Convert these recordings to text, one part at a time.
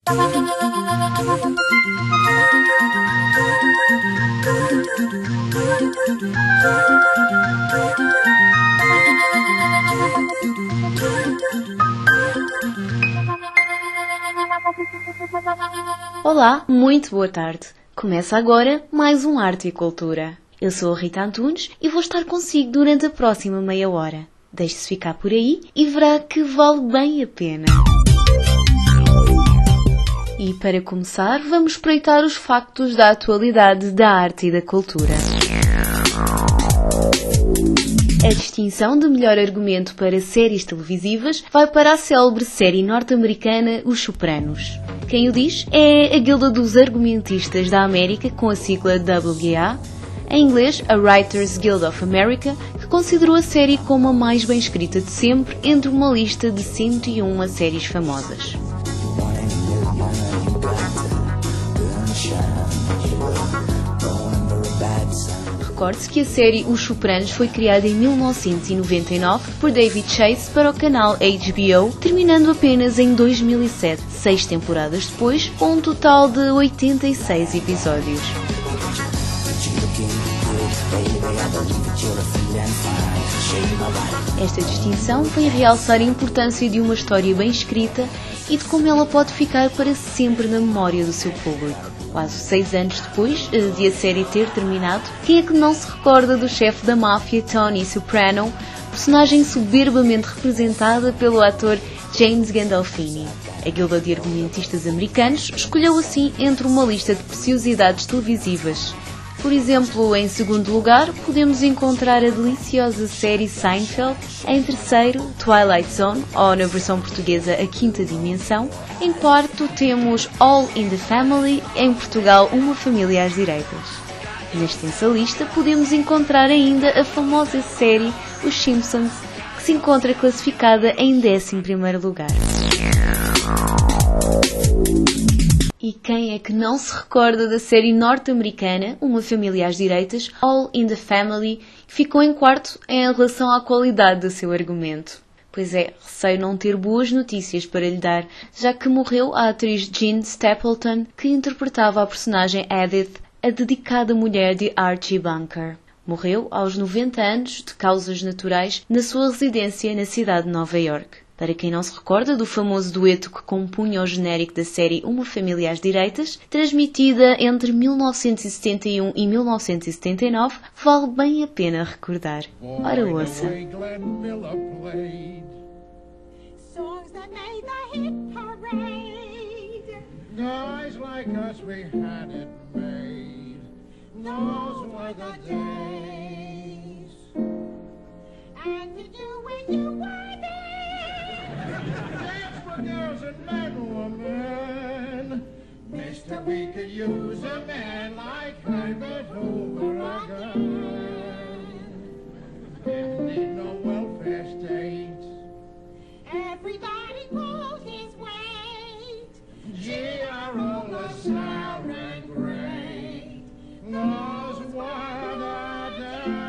Olá, muito boa tarde. Começa agora mais um Arte e Cultura. Eu sou a Rita Antunes e vou estar consigo durante a próxima meia hora. Deixe-se ficar por aí e verá que vale bem a pena. E para começar, vamos espreitar os factos da atualidade da arte e da cultura. A distinção de melhor argumento para séries televisivas vai para a célebre série norte-americana Os Sopranos. Quem o diz é a Guilda dos Argumentistas da América, com a sigla WGA, em inglês a Writers Guild of America, que considerou a série como a mais bem escrita de sempre entre uma lista de 101 séries famosas. Recorde-se que a série Os Sopranos foi criada em 1999 por David Chase para o canal HBO, terminando apenas em 2007, 6 temporadas depois, com um total de 86 episódios. Esta distinção vem realçar a importância de uma história bem escrita e de como ela pode ficar para sempre na memória do seu público. Quase 6 anos depois de a série ter terminado, quem é que não se recorda do chefe da máfia Tony Soprano, personagem soberbamente representada pelo ator James Gandolfini? A Guilda de Argumentistas Americanos escolheu assim entre uma lista de preciosidades televisivas. Por exemplo, em segundo lugar, podemos encontrar a deliciosa série Seinfeld, em terceiro, Twilight Zone, ou na versão portuguesa A Quinta Dimensão. Em quarto, temos All in the Family, em Portugal, Uma Família às Direitas. Na extensa lista, podemos encontrar ainda a famosa série Os Simpsons, que se encontra classificada em 11º lugar. E quem é que não se recorda da série norte-americana Uma Família às Direitas, All in the Family, que ficou em quarto em relação à qualidade do seu argumento? Pois é, receio não ter boas notícias para lhe dar, já que morreu a atriz Jean Stapleton, que interpretava a personagem Edith, a dedicada mulher de Archie Bunker. Morreu aos 90 anos de causas naturais na sua residência na cidade de Nova York. Para quem não se recorda do famoso dueto que compunha o genérico da série Uma Família às Direitas, transmitida entre 1971 e 1979, vale bem a pena recordar. Ora, ouça. Girls and men, woman, Mister, we could use a man like Herbert Hoover again. Didn't need no welfare state. Everybody pulls his weight. Gee, our old LaSalle and great knows what a day.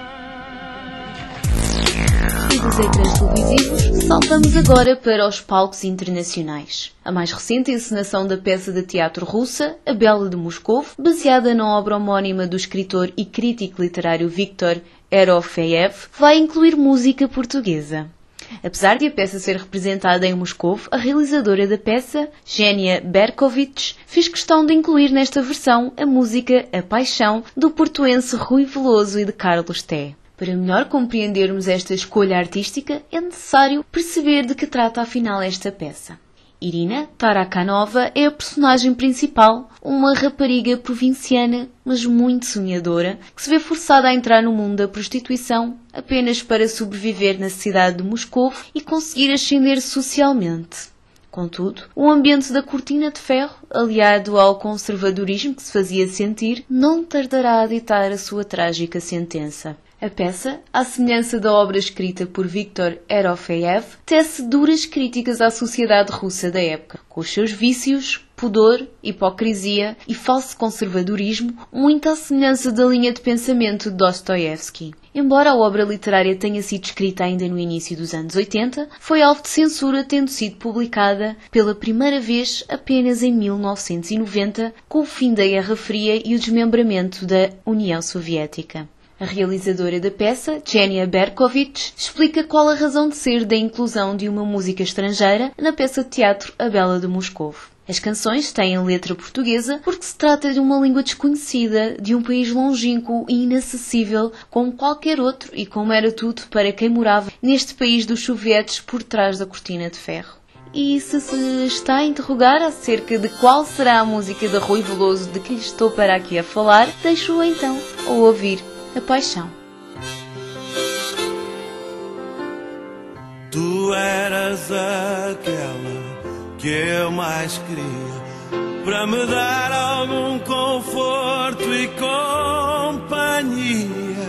E dos ecrãs televisivos, saltamos agora para os palcos internacionais. A mais recente encenação da peça de teatro russa, A Bela de Moscou, baseada na obra homónima do escritor e crítico literário Viktor Erofeev, vai incluir música portuguesa. Apesar de a peça ser representada em Moscou, a realizadora da peça, Genia Berkovich, fez questão de incluir nesta versão a música A Paixão, do portuense Rui Veloso e de Carlos Té. Para melhor compreendermos esta escolha artística, é necessário perceber de que trata afinal esta peça. Irina Tarakanova é a personagem principal, uma rapariga provinciana, mas muito sonhadora, que se vê forçada a entrar no mundo da prostituição apenas para sobreviver na cidade de Moscou e conseguir ascender socialmente. Contudo, o ambiente da cortina de ferro, aliado ao conservadorismo que se fazia sentir, não tardará a ditar a sua trágica sentença. A peça, à semelhança da obra escrita por Viktor Erofeev, tece duras críticas à sociedade russa da época, com os seus vícios, pudor, hipocrisia e falso conservadorismo, muito à semelhança da linha de pensamento de Dostoiévski. Embora a obra literária tenha sido escrita ainda no início dos anos 80, foi alvo de censura, tendo sido publicada pela primeira vez apenas em 1990, com o fim da Guerra Fria e o desmembramento da União Soviética. A realizadora da peça, Genia Berkovich, explica qual a razão de ser da inclusão de uma música estrangeira na peça de teatro A Bela de Moscovo. As canções têm letra portuguesa porque se trata de uma língua desconhecida, de um país longínquo e inacessível como qualquer outro e como era tudo para quem morava neste país dos sovietes por trás da cortina de ferro. E se está a interrogar acerca de qual será a música de Rui Veloso de que lhe estou para aqui a falar, deixo-o então a ouvir A Paixão. Tu eras aquela que eu mais queria, para me dar algum conforto e companhia.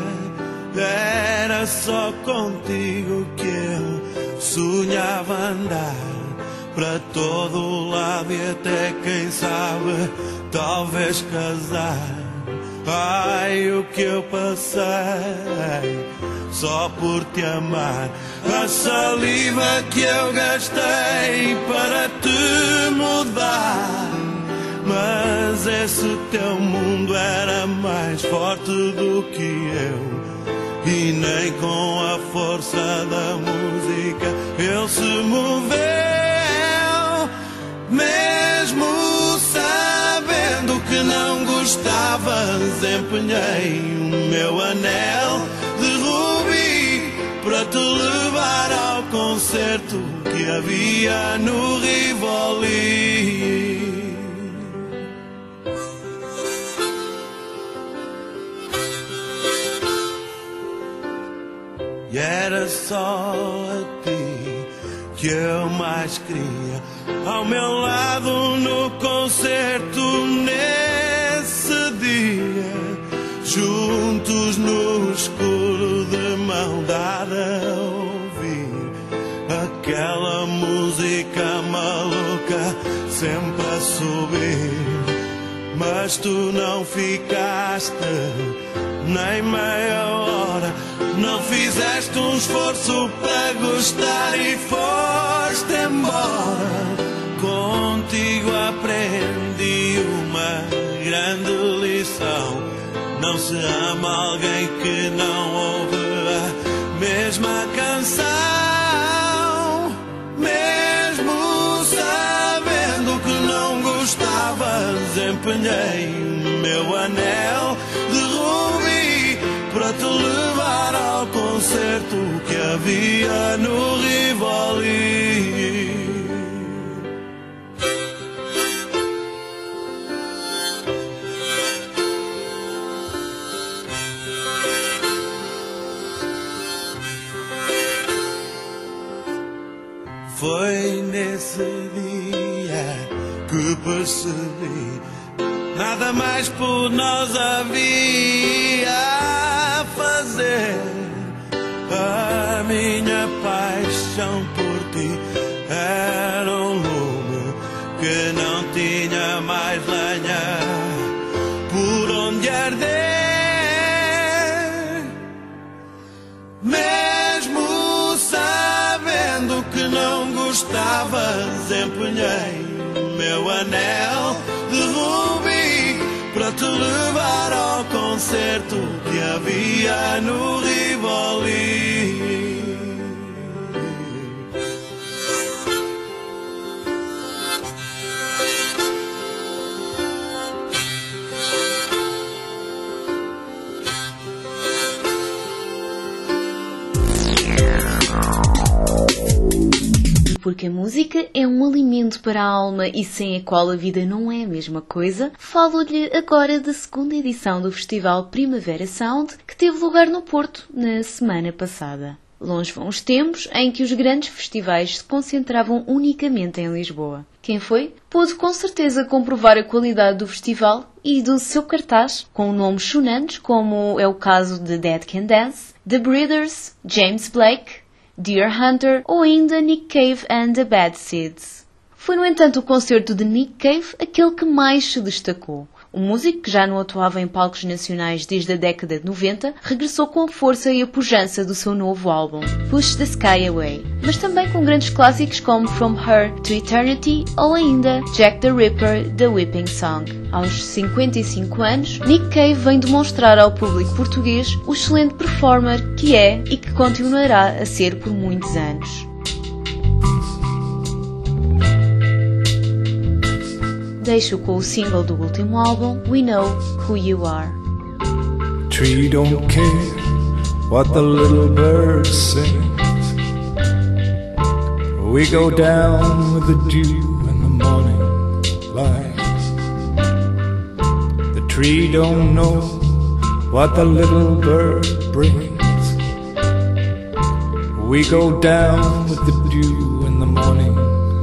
Era só contigo que eu sonhava andar, para todo o lado e até quem sabe, talvez casar. Ai, o que eu passei só por te amar, a saliva que eu gastei para te mudar. Mas esse teu mundo era mais forte do que eu, e nem com a força da música ele se moveu. Mesmo sabendo que não gostavas, empenhei o meu anel de rubi para te levar ao concerto que havia no Rivoli. E era só a ti que eu mais queria, ao meu lado no concerto nesse dia, juntos no escuro de mão dada a ouvir aquela música maluca sempre a subir. Mas tu não ficaste nem meia hora, não fizeste um esforço para gostar e foste embora. Contigo aprendi uma grande lição: não se ama alguém que não ouve a mesma canção. Mesmo sabendo que não gostavas, empenhei o meu anel de rubi para te levar ao concerto que havia no Rivoli. Foi nesse dia que percebi nada mais por nós havia a fazer. A minha paixão por ti era um lume que não tinha mais lenha por onde arder. Mesmo sabendo que não gostavas, empenhei o meu anel de rubi para te levar ao concerto que havia no Rivoli. Porque a música é um alimento para a alma e sem a qual a vida não é a mesma coisa, falo-lhe agora da segunda edição do Festival Primavera Sound, que teve lugar no Porto na semana passada. Longe vão os tempos em que os grandes festivais se concentravam unicamente em Lisboa. Quem foi? Pôde com certeza comprovar a qualidade do festival e do seu cartaz, com nomes sonantes como é o caso de Dead Can Dance, The Breeders, James Blake, Deer Hunter ou ainda Nick Cave and the Bad Seeds. Foi, no entanto, o concerto de Nick Cave aquele que mais se destacou. O músico, que já não atuava em palcos nacionais desde a década de 90, regressou com a força e a pujança do seu novo álbum, Push the Sky Away, mas também com grandes clássicos como From Her to Eternity ou ainda Jack the Ripper, The Whipping Song. Aos 55 anos, Nick Cave vem demonstrar ao público português o excelente performer que é e que continuará a ser por muitos anos. Deixo com o single do último álbum, We Know Who You Are. Tree don't care what the little bird sings. We go down with the dew in the morning light. The tree don't know what the little bird brings. We go down with the dew in the morning.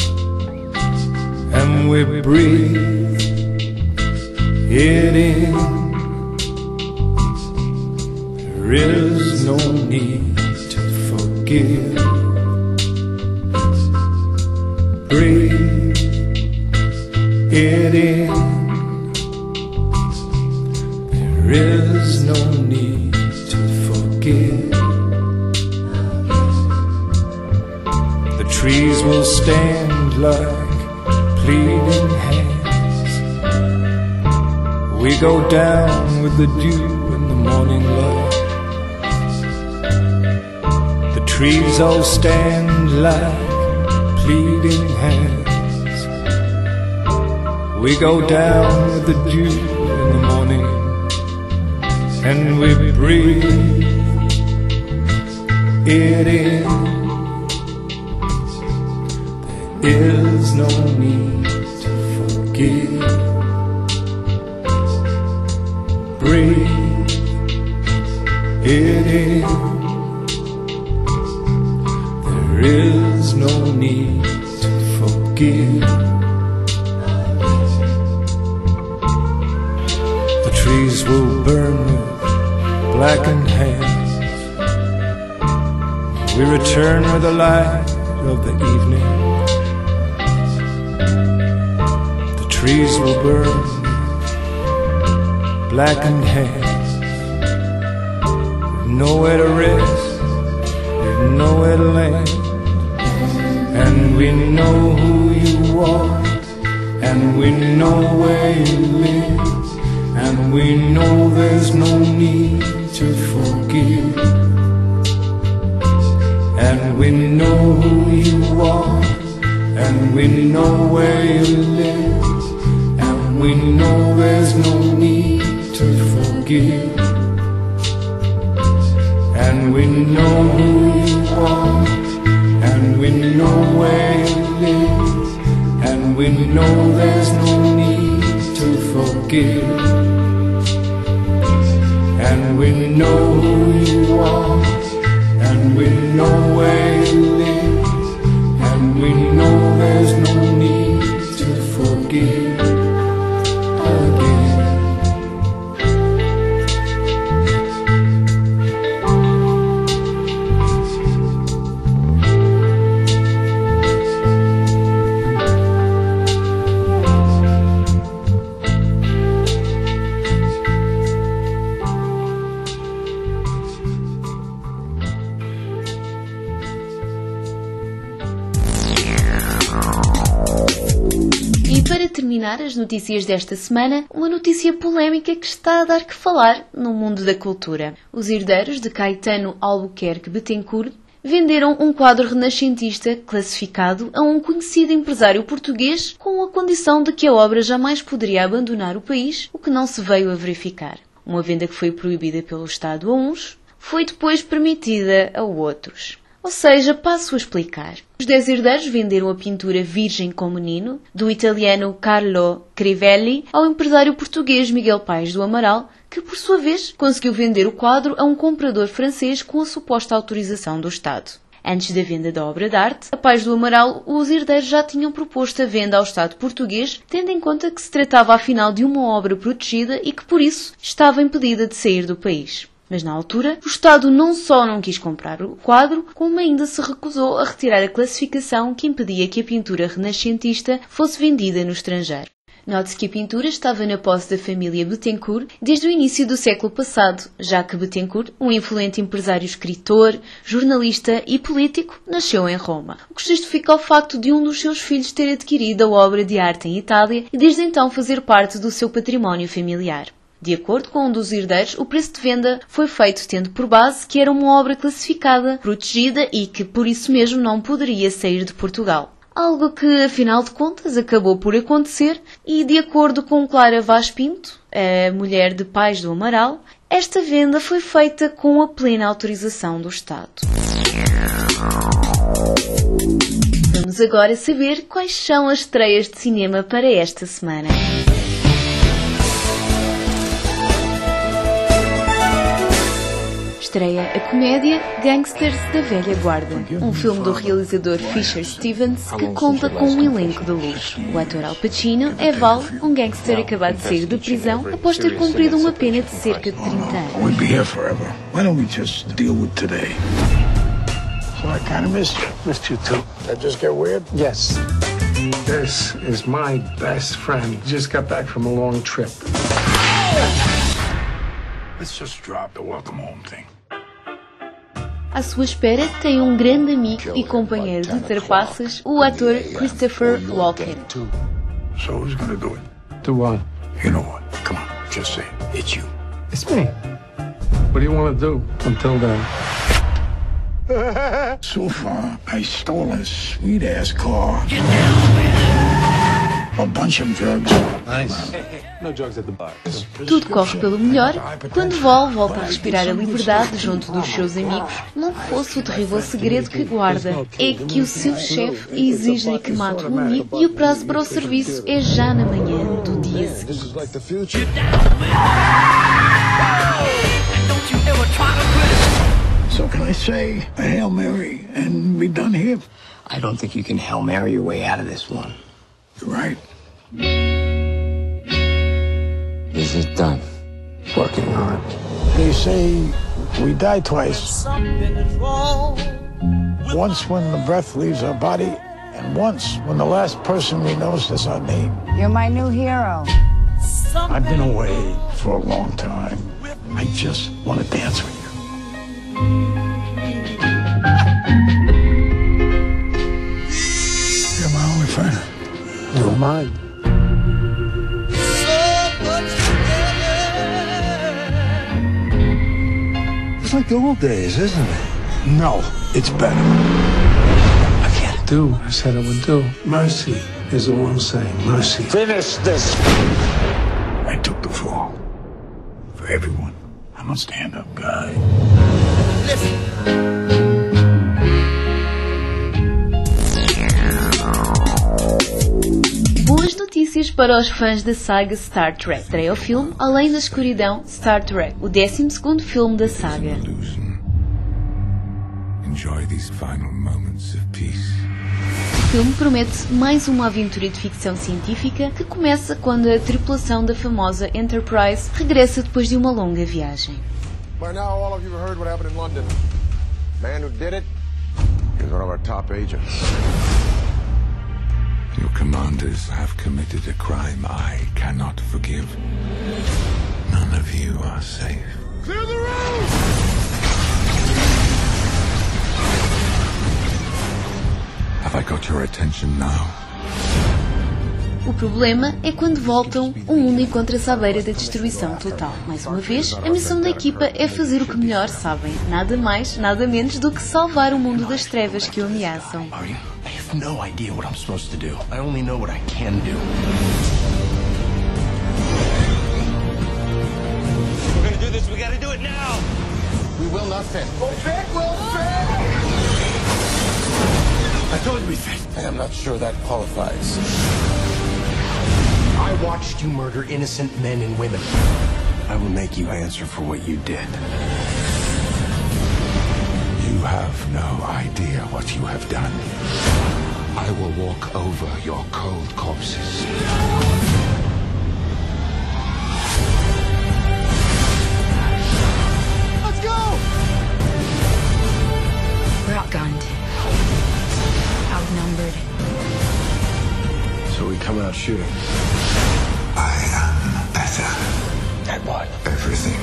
And we breathe it in. There is no need to forgive. Breathe it in. There is no need to forgive. The trees will stand like pleading hands. We go down with the dew in the morning light. The trees all stand like pleading hands. We go down with the dew in the morning. And we breathe it in. There is no need to forgive. Breathe it in. There is no need to forgive. The trees will burn with blackened hands. We return with the light of the evening. Trees will burn, blackened hands. We've nowhere to rest, we've nowhere to land. And we know who you are, and we know where you live. And we know there's no need to forgive. And we know who you are, and we know where you live. We know there's no need to forgive. And we know who you are, and we know where you live. And we know there's no need to forgive. And we know who you are, and we know where you live. And we know there's no need to forgive. Para terminar as notícias desta semana, uma notícia polémica que está a dar que falar no mundo da cultura. Os herdeiros de Caetano Albuquerque Bettencourt venderam um quadro renascentista classificado a um conhecido empresário português com a condição de que a obra jamais poderia abandonar o país, o que não se veio a verificar. Uma venda que foi proibida pelo Estado a uns, foi depois permitida a outros. Ou seja, passo a explicar. Os 10 herdeiros venderam a pintura Virgem com Menino, do italiano Carlo Crivelli, ao empresário português Miguel Paes do Amaral, que por sua vez conseguiu vender o quadro a um comprador francês com a suposta autorização do Estado. Antes da venda da obra de arte, a Paes do Amaral, os herdeiros já tinham proposto a venda ao Estado português, tendo em conta que se tratava afinal de uma obra protegida e que por isso estava impedida de sair do país. Mas na altura, o Estado não só não quis comprar o quadro, como ainda se recusou a retirar a classificação que impedia que a pintura renascentista fosse vendida no estrangeiro. Note-se que a pintura estava na posse da família Bettencourt desde o início do século passado, já que Bettencourt, um influente empresário escritor, jornalista e político, nasceu em Roma, o que justifica o facto de um dos seus filhos ter adquirido a obra de arte em Itália e desde então fazer parte do seu património familiar. De acordo com um dos herdeiros, o preço de venda foi feito tendo por base que era uma obra classificada, protegida e que por isso mesmo não poderia sair de Portugal. Algo que, afinal de contas, acabou por acontecer e, de acordo com Clara Vaz Pinto, a mulher de Pais do Amaral, esta venda foi feita com a plena autorização do Estado. Vamos agora saber quais são as estreias de cinema para esta semana. Estreia a comédia Gangsters da Velha Guarda, um filme do realizador Fisher Stevens que conta com um elenco de luxo. O ator Al Pacino é Val, um gangster acabado de sair da prisão após ter cumprido uma pena de cerca de 30 anos. We'll be here forever. Why don't we just deal with today? So I kind of missed you. Missed you too. That just get weird? Yes. This is my best friend. Just got back from a long trip. Let's just drop the welcome home thing. À sua espera tem um grande amigo e companheiro de trapaças, o ator Christopher Walken. So who's gonna do it? Do what? You know what? Come on, just say it. It's you. It's me. What do you want to do until then? So far, I stole a sweet-ass car. A bunch of drugs. Nice. No drugs at the bar. Tudo corre pelo melhor quando Val volta a respirar a liberdade junto dos seus amigos, não fosse o terrível segredo que guarda. É que o seu chefe exige-lhe que mate um amigo e o prazo para o serviço é já na manhã do dia seguinte. So can I say a Hail Mary and be done here? I don't think you can Hail Mary your way out of this one. You're right. Is it done? Working on it. They say we die twice. Once when the breath leaves our body, and once when the last person we know says our name. You're my new hero. I've been away for a long time. I just want to dance with you. You're my only friend. You're mine. It's like the old days, isn't it? No, it's better. I can't do what I said I would do. Mercy is all I'm saying. Mercy. Finish this. I took the fall. For everyone. I'm a stand-up guy. Boas notícias para os fãs da saga Star Trek. Estreia o filme Além da Escuridão, Star Trek, o 12º filme da saga. Enjoy these final moments of peace. O filme promete mais uma aventura de ficção científica que começa quando a tripulação da famosa Enterprise regressa depois de uma longa viagem. By now, all of you have heard what happened in London. The man who did it is one of our top agents. Your commanders have committed a crime I cannot forgive. None of you are safe. Clear the room! Have I got your attention now? O problema é quando voltam, o mundo encontra-se à beira da destruição total. Mais uma vez, a missão da equipa é fazer o que melhor sabem. Nada mais, nada menos do que salvar o mundo das trevas que o ameaçam. I have no idea what I'm supposed to do. I only know what I can do. We're gonna do this. We gotta do it now. We will not fit. I told you we fit. I am not sure that qualifies. I watched you murder innocent men and women. I will make you answer for what you did. You have no idea what you have done. I will walk over your cold corpses. shooting? I am better. At what? Everything.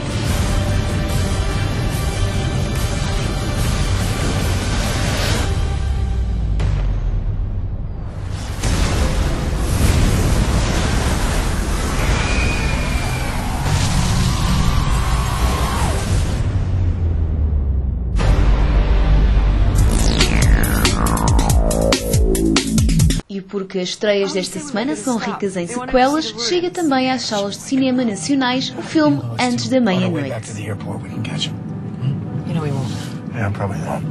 E porque as estreias desta semana são ricas em sequelas, chega também às salas de cinema nacionais o filme Antes da Meia-Noite. You know we won't. Yeah, probably not.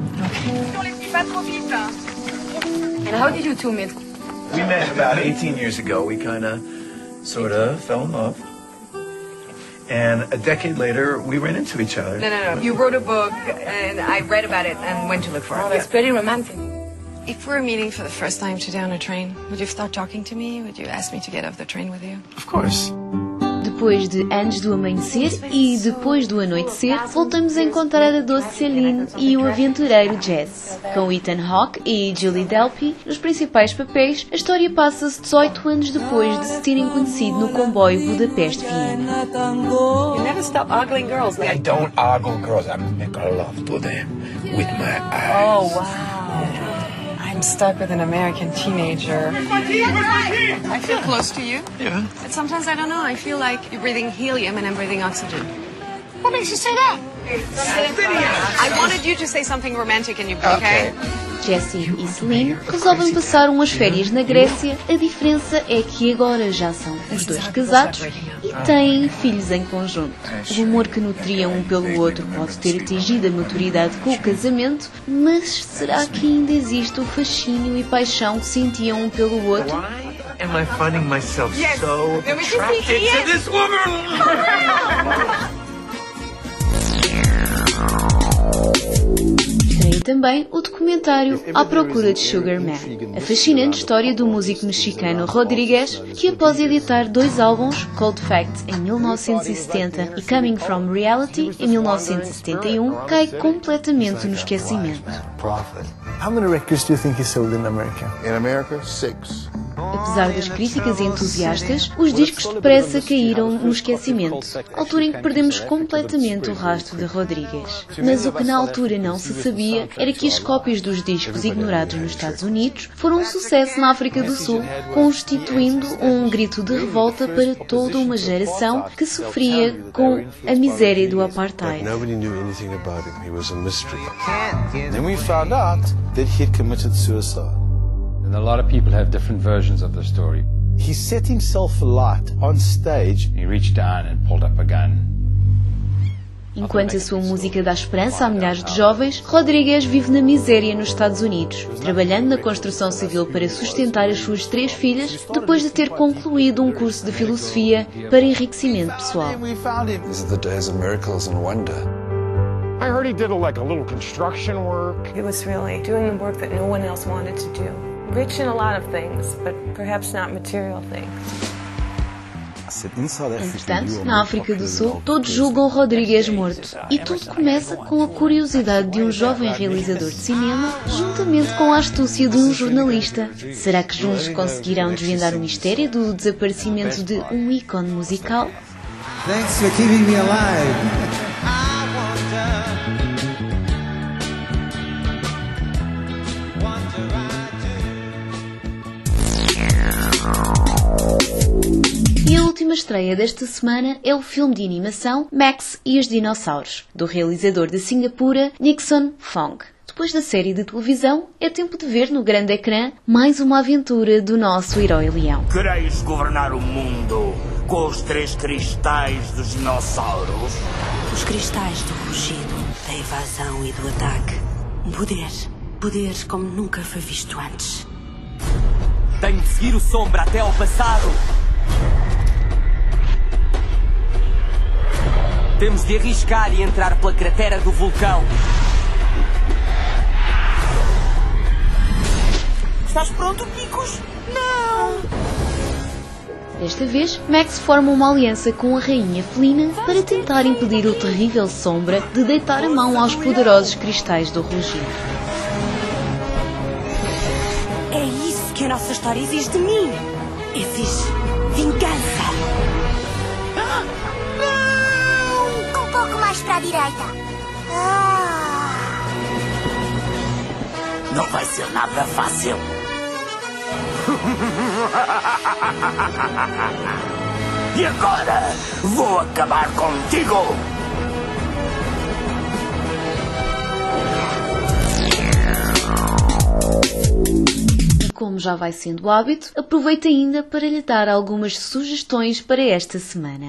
And how did you two meet? We met about 18 years ago. We kind of, sort of, fell in love. And a decade later, we ran into each other. No. You wrote a book, and I read about it and went to look for it. Oh, that's very romantic. If we were meeting for the first time today on a train, would you start talking to me? Would you ask me to get off the train with you? Of course. Depois de Antes do Amanhecer e Depois do Anoitecer, voltamos a encontrar a doce Celine e o aventureiro Jazz. Com Ethan Hawke e Julie Delpy nos principais papéis, a história passa-se 18 anos depois de se terem conhecido no comboio Budapeste-Viena. You never stop ogling girls. I don't ogle girls. I make love to them with my eyes. Oh, wow. I'm stuck with an American teenager. I feel close to you. Yeah. But sometimes I don't know. I feel like you're breathing helium and I'm breathing oxygen. What makes you say that? I wanted you to say something romantic and you okay? Jessie e Celine resolvem passar umas férias na Grécia. A diferença é que agora já são os dois casados e têm filhos em conjunto. O amor que nutriam um pelo outro pode ter atingido a maturidade com o casamento, mas será que ainda existe o fascínio e paixão que sentiam um pelo outro? Am I finding myself so attracted to this woman? Estreia também o documentário À Procura de Sugar Man, a fascinante história do músico mexicano Rodrigues, que após editar 2 álbuns, Cold Facts em 1970 e Coming From Reality em 1971, cai completamente no esquecimento. How many records do you think he sold in America? In America, 6. Apesar das críticas entusiastas, os discos depressa caíram no esquecimento, altura em que perdemos completamente o rastro de Rodrigues. Mas o que na altura não se sabia era que as cópias dos discos ignorados nos Estados Unidos foram um sucesso na África do Sul, constituindo um grito de revolta para toda uma geração que sofria com a miséria do apartheid. Nobody knew anything about him. He was a mystery. Then we found out that he'd committed suicide. And a lot of people have different versions of the story. He set himself alight on stage. He reached down and pulled up a gun. Enquanto a sua música dá esperança a milhares de jovens, Rodrigues vive na miséria nos Estados Unidos, trabalhando na construção civil para sustentar as suas 3 filhas, depois de ter concluído um curso de filosofia para enriquecimento pessoal. These are the days of miracles and wonder. I heard he did a little construction work. He was really doing the work that no one else wanted to do. Rich in a lot of things, but perhaps not material things. Entretanto, na África do Sul, todos julgam Rodrigues morto. E tudo começa com a curiosidade de um jovem realizador de cinema, juntamente com a astúcia de um jornalista. Será que juntos conseguirão desvendar o mistério do desaparecimento de um ícone musical? Thanks for keeping me alive. E a última estreia desta semana é o filme de animação Max e os Dinossauros, do realizador de Singapura, Nixon Fong. Depois da série de televisão, é tempo de ver no grande ecrã mais uma aventura do nosso herói leão. Quereis governar o mundo com os 3 cristais dos dinossauros? Os cristais do rugido, da evasão e do ataque. Um poder. Poderes como nunca foi visto antes. Tenho de seguir o Sombra até ao passado. Temos de arriscar e entrar pela cratera do vulcão. Estás pronto, Picos? Não! Desta vez, Max forma uma aliança com a rainha felina para tentar impedir o terrível Sombra de deitar a mão aos poderosos cristais do rugido. É isso que a nossa história exige de mim. é fixe. Vingança. Não! Um pouco mais para a direita. Não vai ser nada fácil. E agora vou acabar contigo. Como já vai sendo hábito, aproveito ainda para lhe dar algumas sugestões para esta semana.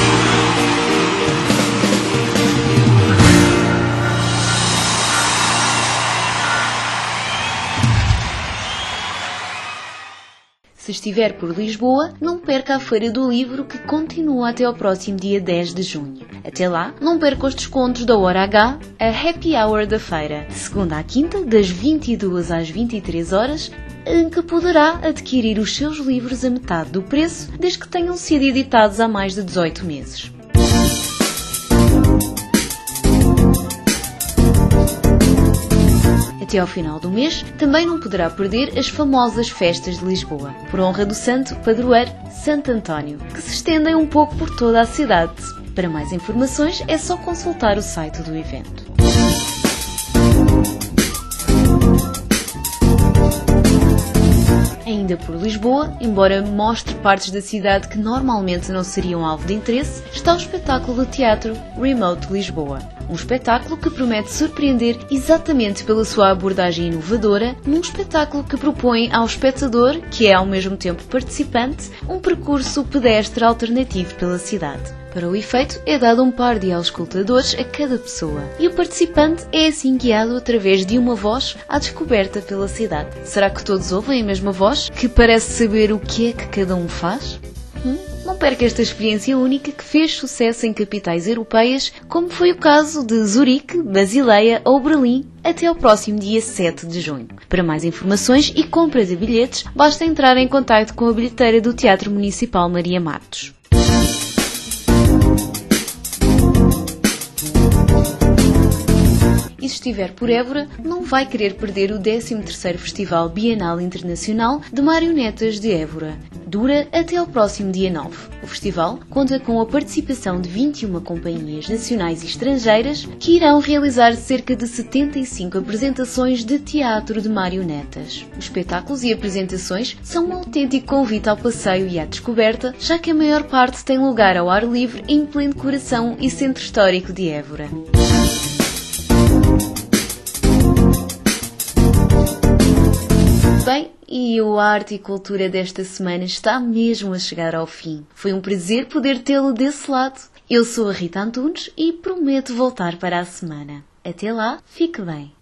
Se estiver por Lisboa, não perca a Feira do Livro, que continua até ao próximo dia 10 de junho. Até lá, não perca os descontos da Hora H, a Happy Hour da feira, de segunda à quinta, das 22 às 23 horas, em que poderá adquirir os seus livros a metade do preço, desde que tenham sido editados há mais de 18 meses. Até ao final do mês, também não poderá perder as famosas festas de Lisboa, por honra do santo padroeiro Santo António, que se estendem um pouco por toda a cidade. Para mais informações é só consultar o site do evento. Ainda por Lisboa, embora mostre partes da cidade que normalmente não seriam alvo de interesse, está o espetáculo de teatro Remote Lisboa. Um espetáculo que promete surpreender exatamente pela sua abordagem inovadora, num espetáculo que propõe ao espectador, que é ao mesmo tempo participante, um percurso pedestre alternativo pela cidade. Para o efeito, é dado um par de auscultadores a cada pessoa, e o participante é assim guiado através de uma voz à descoberta pela cidade. Será que todos ouvem a mesma voz, que parece saber o que é que cada um faz? Não perca esta experiência única que fez sucesso em capitais europeias, como foi o caso de Zurique, Basileia ou Berlim, até ao próximo dia 7 de junho. Para mais informações e compra de bilhetes, basta entrar em contato com a bilheteira do Teatro Municipal Maria Matos. E se estiver por Évora, não vai querer perder o 13º Festival Bienal Internacional de Marionetas de Évora. Dura até ao próximo dia 9. O festival conta com a participação de 21 companhias nacionais e estrangeiras que irão realizar cerca de 75 apresentações de teatro de marionetas. Os espetáculos e apresentações são um autêntico convite ao passeio e à descoberta, já que a maior parte tem lugar ao ar livre em pleno coração e centro histórico de Évora. Bem, e o Arte e Cultura desta semana está mesmo a chegar ao fim. Foi um prazer poder tê-lo desse lado. Eu sou a Rita Antunes e prometo voltar para a semana. Até lá, fique bem.